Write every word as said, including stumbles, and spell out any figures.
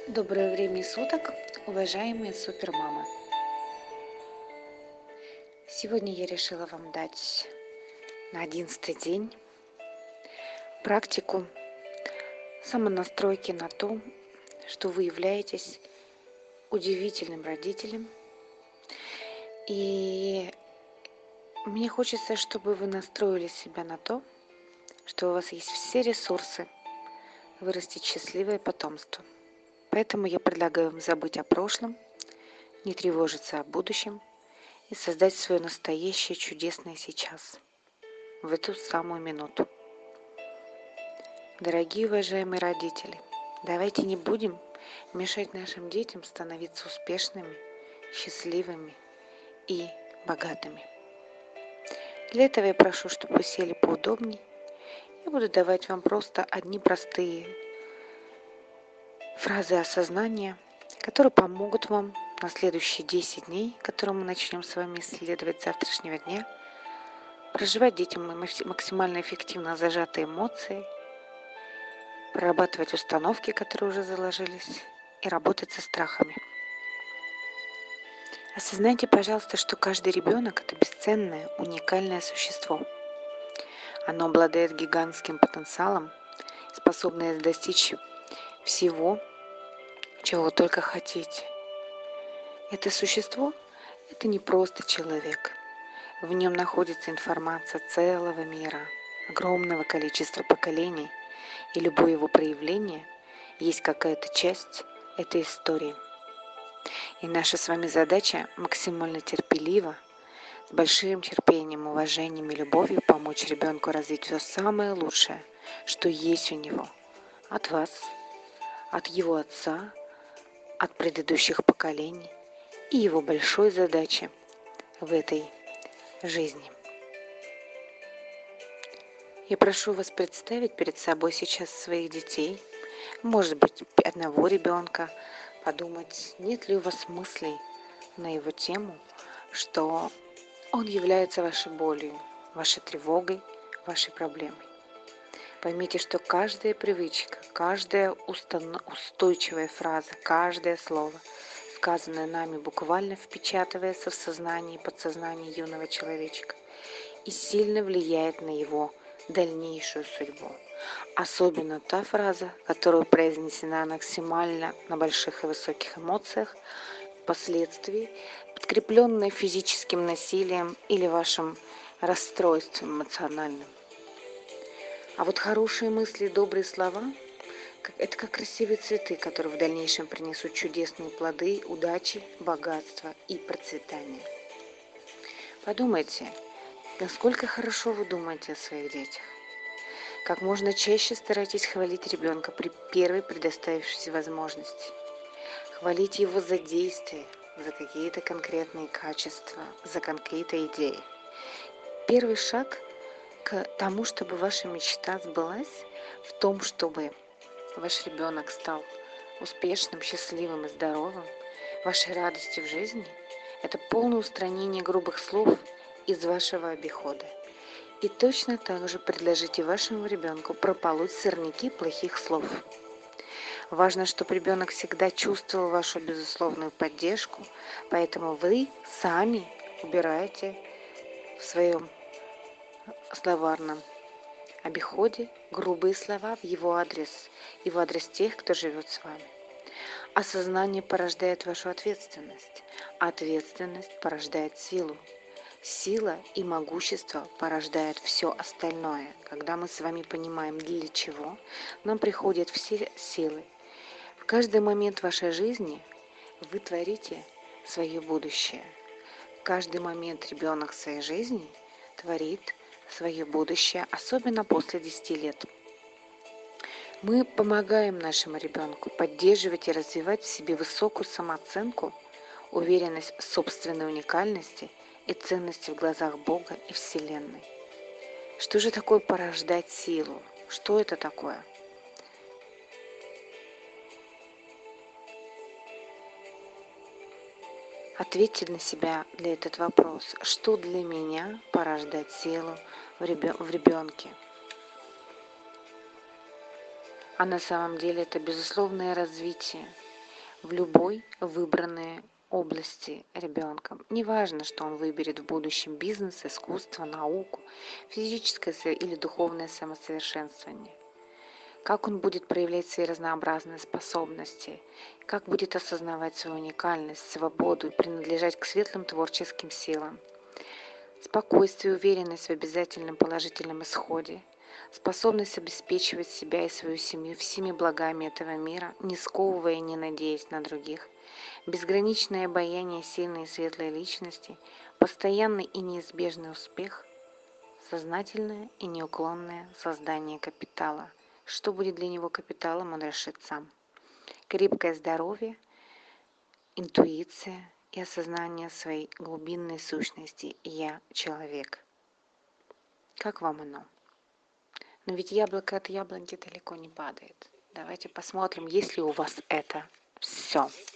Доброе время суток, уважаемые супермамы! Сегодня я решила вам дать на одиннадцатый день практику самонастройки на то, что вы являетесь удивительным родителем. И мне хочется, чтобы вы настроили себя на то, что у вас есть все ресурсы вырастить счастливое потомство. Поэтому я предлагаю вам забыть о прошлом, не тревожиться о будущем и создать свое настоящее чудесное сейчас, в эту самую минуту. Дорогие уважаемые родители, давайте не будем мешать нашим детям становиться успешными, счастливыми и богатыми. Для этого я прошу, чтобы вы сели поудобнее. Я буду давать вам просто одни простые фразы осознания, которые помогут вам на следующие десять дней, которые мы начнем с вами исследовать с завтрашнего дня, проживать детям максимально эффективно зажатые эмоции, прорабатывать установки, которые уже заложились, и работать со страхами. Осознайте, пожалуйста, что каждый ребенок – это бесценное, уникальное существо. Оно обладает гигантским потенциалом, способное достичь всего, чего вы только хотите. Это существо – это не просто человек. В нем находится информация целого мира, огромного количества поколений, и любое его проявление есть какая-то часть этой истории. И наша с вами задача максимально терпеливо, с большим терпением, уважением и любовью помочь ребенку развить все самое лучшее, что есть у него, от вас, от его отца, от предыдущих поколений и его большой задачи в этой жизни. Я прошу вас представить перед собой сейчас своих детей, может быть, одного ребенка, подумать, нет ли у вас мыслей на его тему, что он является вашей болью, вашей тревогой, вашей проблемой. Поймите, что каждая привычка, каждая устойчивая фраза, каждое слово, сказанное нами, буквально впечатывается в сознание и подсознание юного человечка и сильно влияет на его дальнейшую судьбу. Особенно та фраза, которая произнесена максимально на больших и высоких эмоциях, впоследствии подкрепленная физическим насилием или вашим расстройством эмоциональным. А вот хорошие мысли и добрые слова – это как красивые цветы, которые в дальнейшем принесут чудесные плоды, удачи, богатства и процветания. Подумайте, насколько хорошо вы думаете о своих детях. Как можно чаще старайтесь хвалить ребенка при первой предоставившейся возможности. Хвалите его за действия, за какие-то конкретные качества, за какие-то идеи. Первый шаг к тому, чтобы ваша мечта сбылась, в том, чтобы ваш ребенок стал успешным, счастливым и здоровым, вашей радостью в жизни – это полное устранение грубых слов из вашего обихода. И точно так же предложите вашему ребенку прополоть сорняки плохих слов. Важно, чтобы ребенок всегда чувствовал вашу безусловную поддержку, поэтому вы сами убираете в своем словарном обиходе грубые слова в его адрес и в адрес тех, кто живет с вами. Осознание порождает вашу ответственность, а ответственность порождает силу. Сила и могущество порождают все остальное. Когда мы с вами понимаем, для чего нам приходят все силы. В каждый момент вашей жизни вы творите свое будущее. В каждый момент ребенок в своей жизни творит свое будущее, особенно после десяти лет. Мы помогаем нашему ребенку поддерживать и развивать в себе высокую самооценку, уверенность в собственной уникальности и ценности в глазах Бога и Вселенной. Что же такое порождать силу? Что это такое? Ответьте на себя для этот вопрос. Что для меня порождать силу в ребенке? А на самом деле это безусловное развитие, в любой выбранной области ребенком. Неважно, что он выберет в будущем: бизнес, искусство, науку, физическое или духовное самосовершенствование. Как он будет проявлять свои разнообразные способности, как будет осознавать свою уникальность, свободу и принадлежать к светлым творческим силам. Спокойствие, уверенность в обязательном положительном исходе, способность обеспечивать себя и свою семью всеми благами этого мира, не сковывая и не надеясь на других, безграничное обаяние сильной и светлой личности, постоянный и неизбежный успех, сознательное и неуклонное создание капитала. Что будет для него капиталом, он решит сам. Крепкое здоровье, интуиция и осознание своей глубинной сущности «Я человек». Как вам оно? Но ведь яблоко от яблоньки далеко не падает. Давайте посмотрим, есть ли у вас это все.